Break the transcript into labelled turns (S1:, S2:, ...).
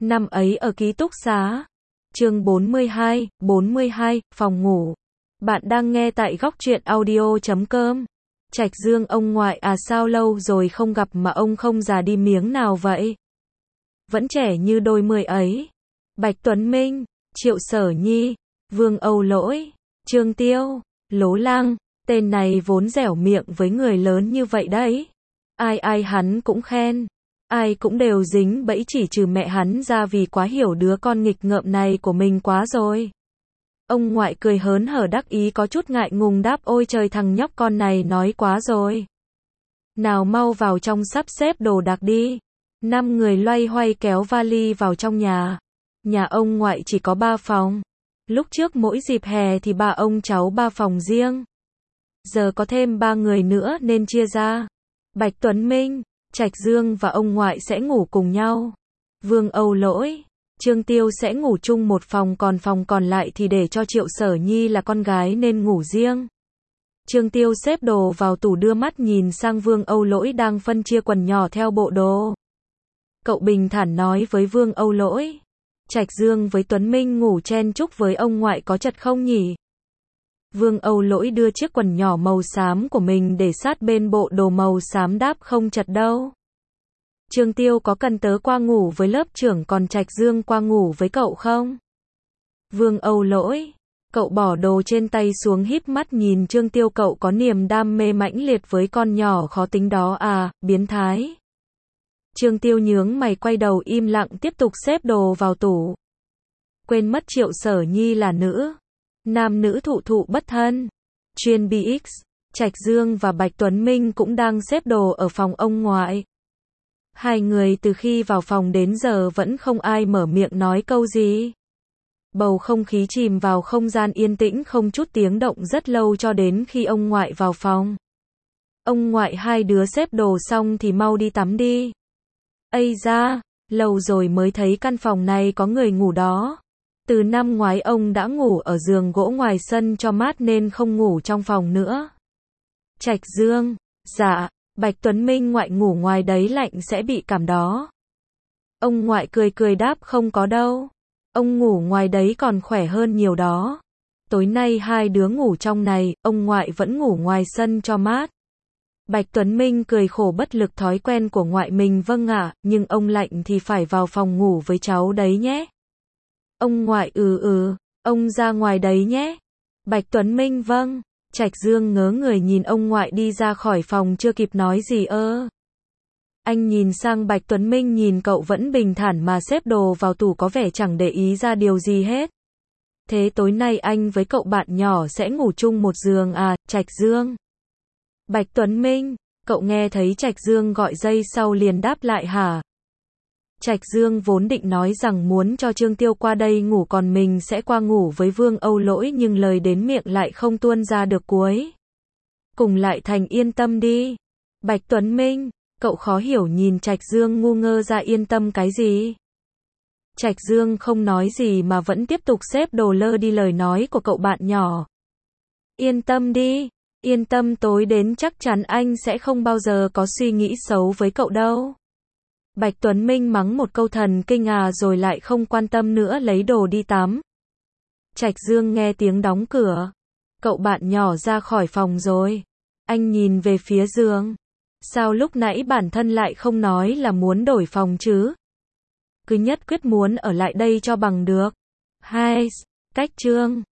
S1: Năm ấy ở ký túc xá. Chương 42, phòng ngủ. Bạn đang nghe tại góc truyện audio.com. Trạch Dương, ông ngoại à, sao lâu rồi không gặp mà ông không già đi miếng nào vậy? Vẫn trẻ như đôi mươi ấy. Bạch Tuấn Minh, Triệu Sở Nhi, Vương Âu Lỗi, Trương Tiêu, Lố Lăng, tên này vốn dẻo miệng với người lớn như vậy đấy. Ai hắn cũng khen. Ai cũng đều dính bẫy chỉ trừ mẹ hắn ra vì quá hiểu đứa con nghịch ngợm này của mình quá rồi. Ông ngoại cười hớn hở đắc ý có chút ngại ngùng đáp: ôi trời, thằng nhóc con này nói quá rồi. Nào mau vào trong sắp xếp đồ đạc đi. 5 người loay hoay kéo vali vào trong nhà. Nhà ông ngoại chỉ có 3 phòng. Lúc trước mỗi dịp hè thì ba ông cháu 3 phòng riêng. Giờ có thêm 3 người nữa nên chia ra. Bạch Tuấn Minh, Trạch Dương và ông ngoại sẽ ngủ cùng nhau. Vương Âu Lỗi, Trương Tiêu sẽ ngủ chung một phòng, còn phòng còn lại thì để cho Triệu Sở Nhi là con gái nên ngủ riêng. Trương Tiêu xếp đồ vào tủ đưa mắt nhìn sang Vương Âu Lỗi đang phân chia quần nhỏ theo bộ đồ. Cậu bình thản nói với Vương Âu Lỗi: Trạch Dương với Tuấn Minh ngủ chen chúc với ông ngoại có chật không nhỉ? Vương Âu Lỗi đưa chiếc quần nhỏ màu xám của mình để sát bên bộ đồ màu xám đáp: không chật đâu. Trương Tiêu: có cần tớ qua ngủ với lớp trưởng còn Trạch Dương qua ngủ với cậu không? Vương Âu Lỗi, cậu bỏ đồ trên tay xuống híp mắt nhìn Trương Tiêu: cậu có niềm đam mê mãnh liệt với con nhỏ khó tính đó à, biến thái. Trương Tiêu nhướng mày quay đầu im lặng tiếp tục xếp đồ vào tủ. Quên mất Triệu Sở Nhi là nữ. Nam nữ thụ thụ bất thân. Chuyên BX, Trạch Dương và Bạch Tuấn Minh cũng đang xếp đồ ở phòng ông ngoại. Hai người từ khi vào phòng đến giờ vẫn không ai mở miệng nói câu gì. Bầu không khí chìm vào không gian yên tĩnh không chút tiếng động rất lâu cho đến khi ông ngoại vào phòng. Ông ngoại: hai đứa xếp đồ xong thì mau đi tắm đi. Ây da, lâu rồi mới thấy căn phòng này có người ngủ đó. Từ năm ngoái ông đã ngủ ở giường gỗ ngoài sân cho mát nên không ngủ trong phòng nữa. Trạch Dương: dạ. Bạch Tuấn Minh: ngoại ngủ ngoài đấy lạnh sẽ bị cảm đó. Ông ngoại cười cười đáp: không có đâu. Ông ngủ ngoài đấy còn khỏe hơn nhiều đó. Tối nay hai đứa ngủ trong này, ông ngoại vẫn ngủ ngoài sân cho mát. Bạch Tuấn Minh cười khổ bất lực: thói quen của ngoại mình. Vâng ạ, nhưng ông lạnh thì phải vào phòng ngủ với cháu đấy nhé. Ông ngoại: ông ra ngoài đấy nhé. Bạch Tuấn Minh: vâng. Trạch Dương ngớ người nhìn ông ngoại đi ra khỏi phòng chưa kịp nói gì anh nhìn sang Bạch Tuấn Minh, nhìn cậu vẫn bình thản mà xếp đồ vào tủ có vẻ chẳng để ý ra điều gì hết. Thế tối nay anh với cậu bạn nhỏ sẽ ngủ chung một giường à, Trạch Dương? Bạch Tuấn Minh, cậu nghe thấy Trạch Dương gọi giây sau liền đáp lại hả? Trạch Dương vốn định nói rằng muốn cho Trương Tiêu qua đây ngủ còn mình sẽ qua ngủ với Vương Âu Lỗi, nhưng lời đến miệng lại không tuôn ra được cuối cùng lại thành yên tâm đi. Bạch Tuấn Minh, cậu khó hiểu nhìn Trạch Dương ngu ngơ ra yên tâm cái gì? Trạch Dương không nói gì mà vẫn tiếp tục xếp đồ lơ đi lời nói của cậu bạn nhỏ. Yên tâm đi, yên tâm, tối đến chắc chắn anh sẽ không bao giờ có suy nghĩ xấu với cậu đâu. Bạch Tuấn Minh mắng một câu thần kinh à rồi lại không quan tâm nữa lấy đồ đi tắm. Trạch Dương nghe tiếng đóng cửa. Cậu bạn nhỏ ra khỏi phòng rồi. Anh nhìn về phía giường. Sao lúc nãy bản thân lại không nói là muốn đổi phòng chứ? Cứ nhất quyết muốn ở lại đây cho bằng được. Hai, cách chương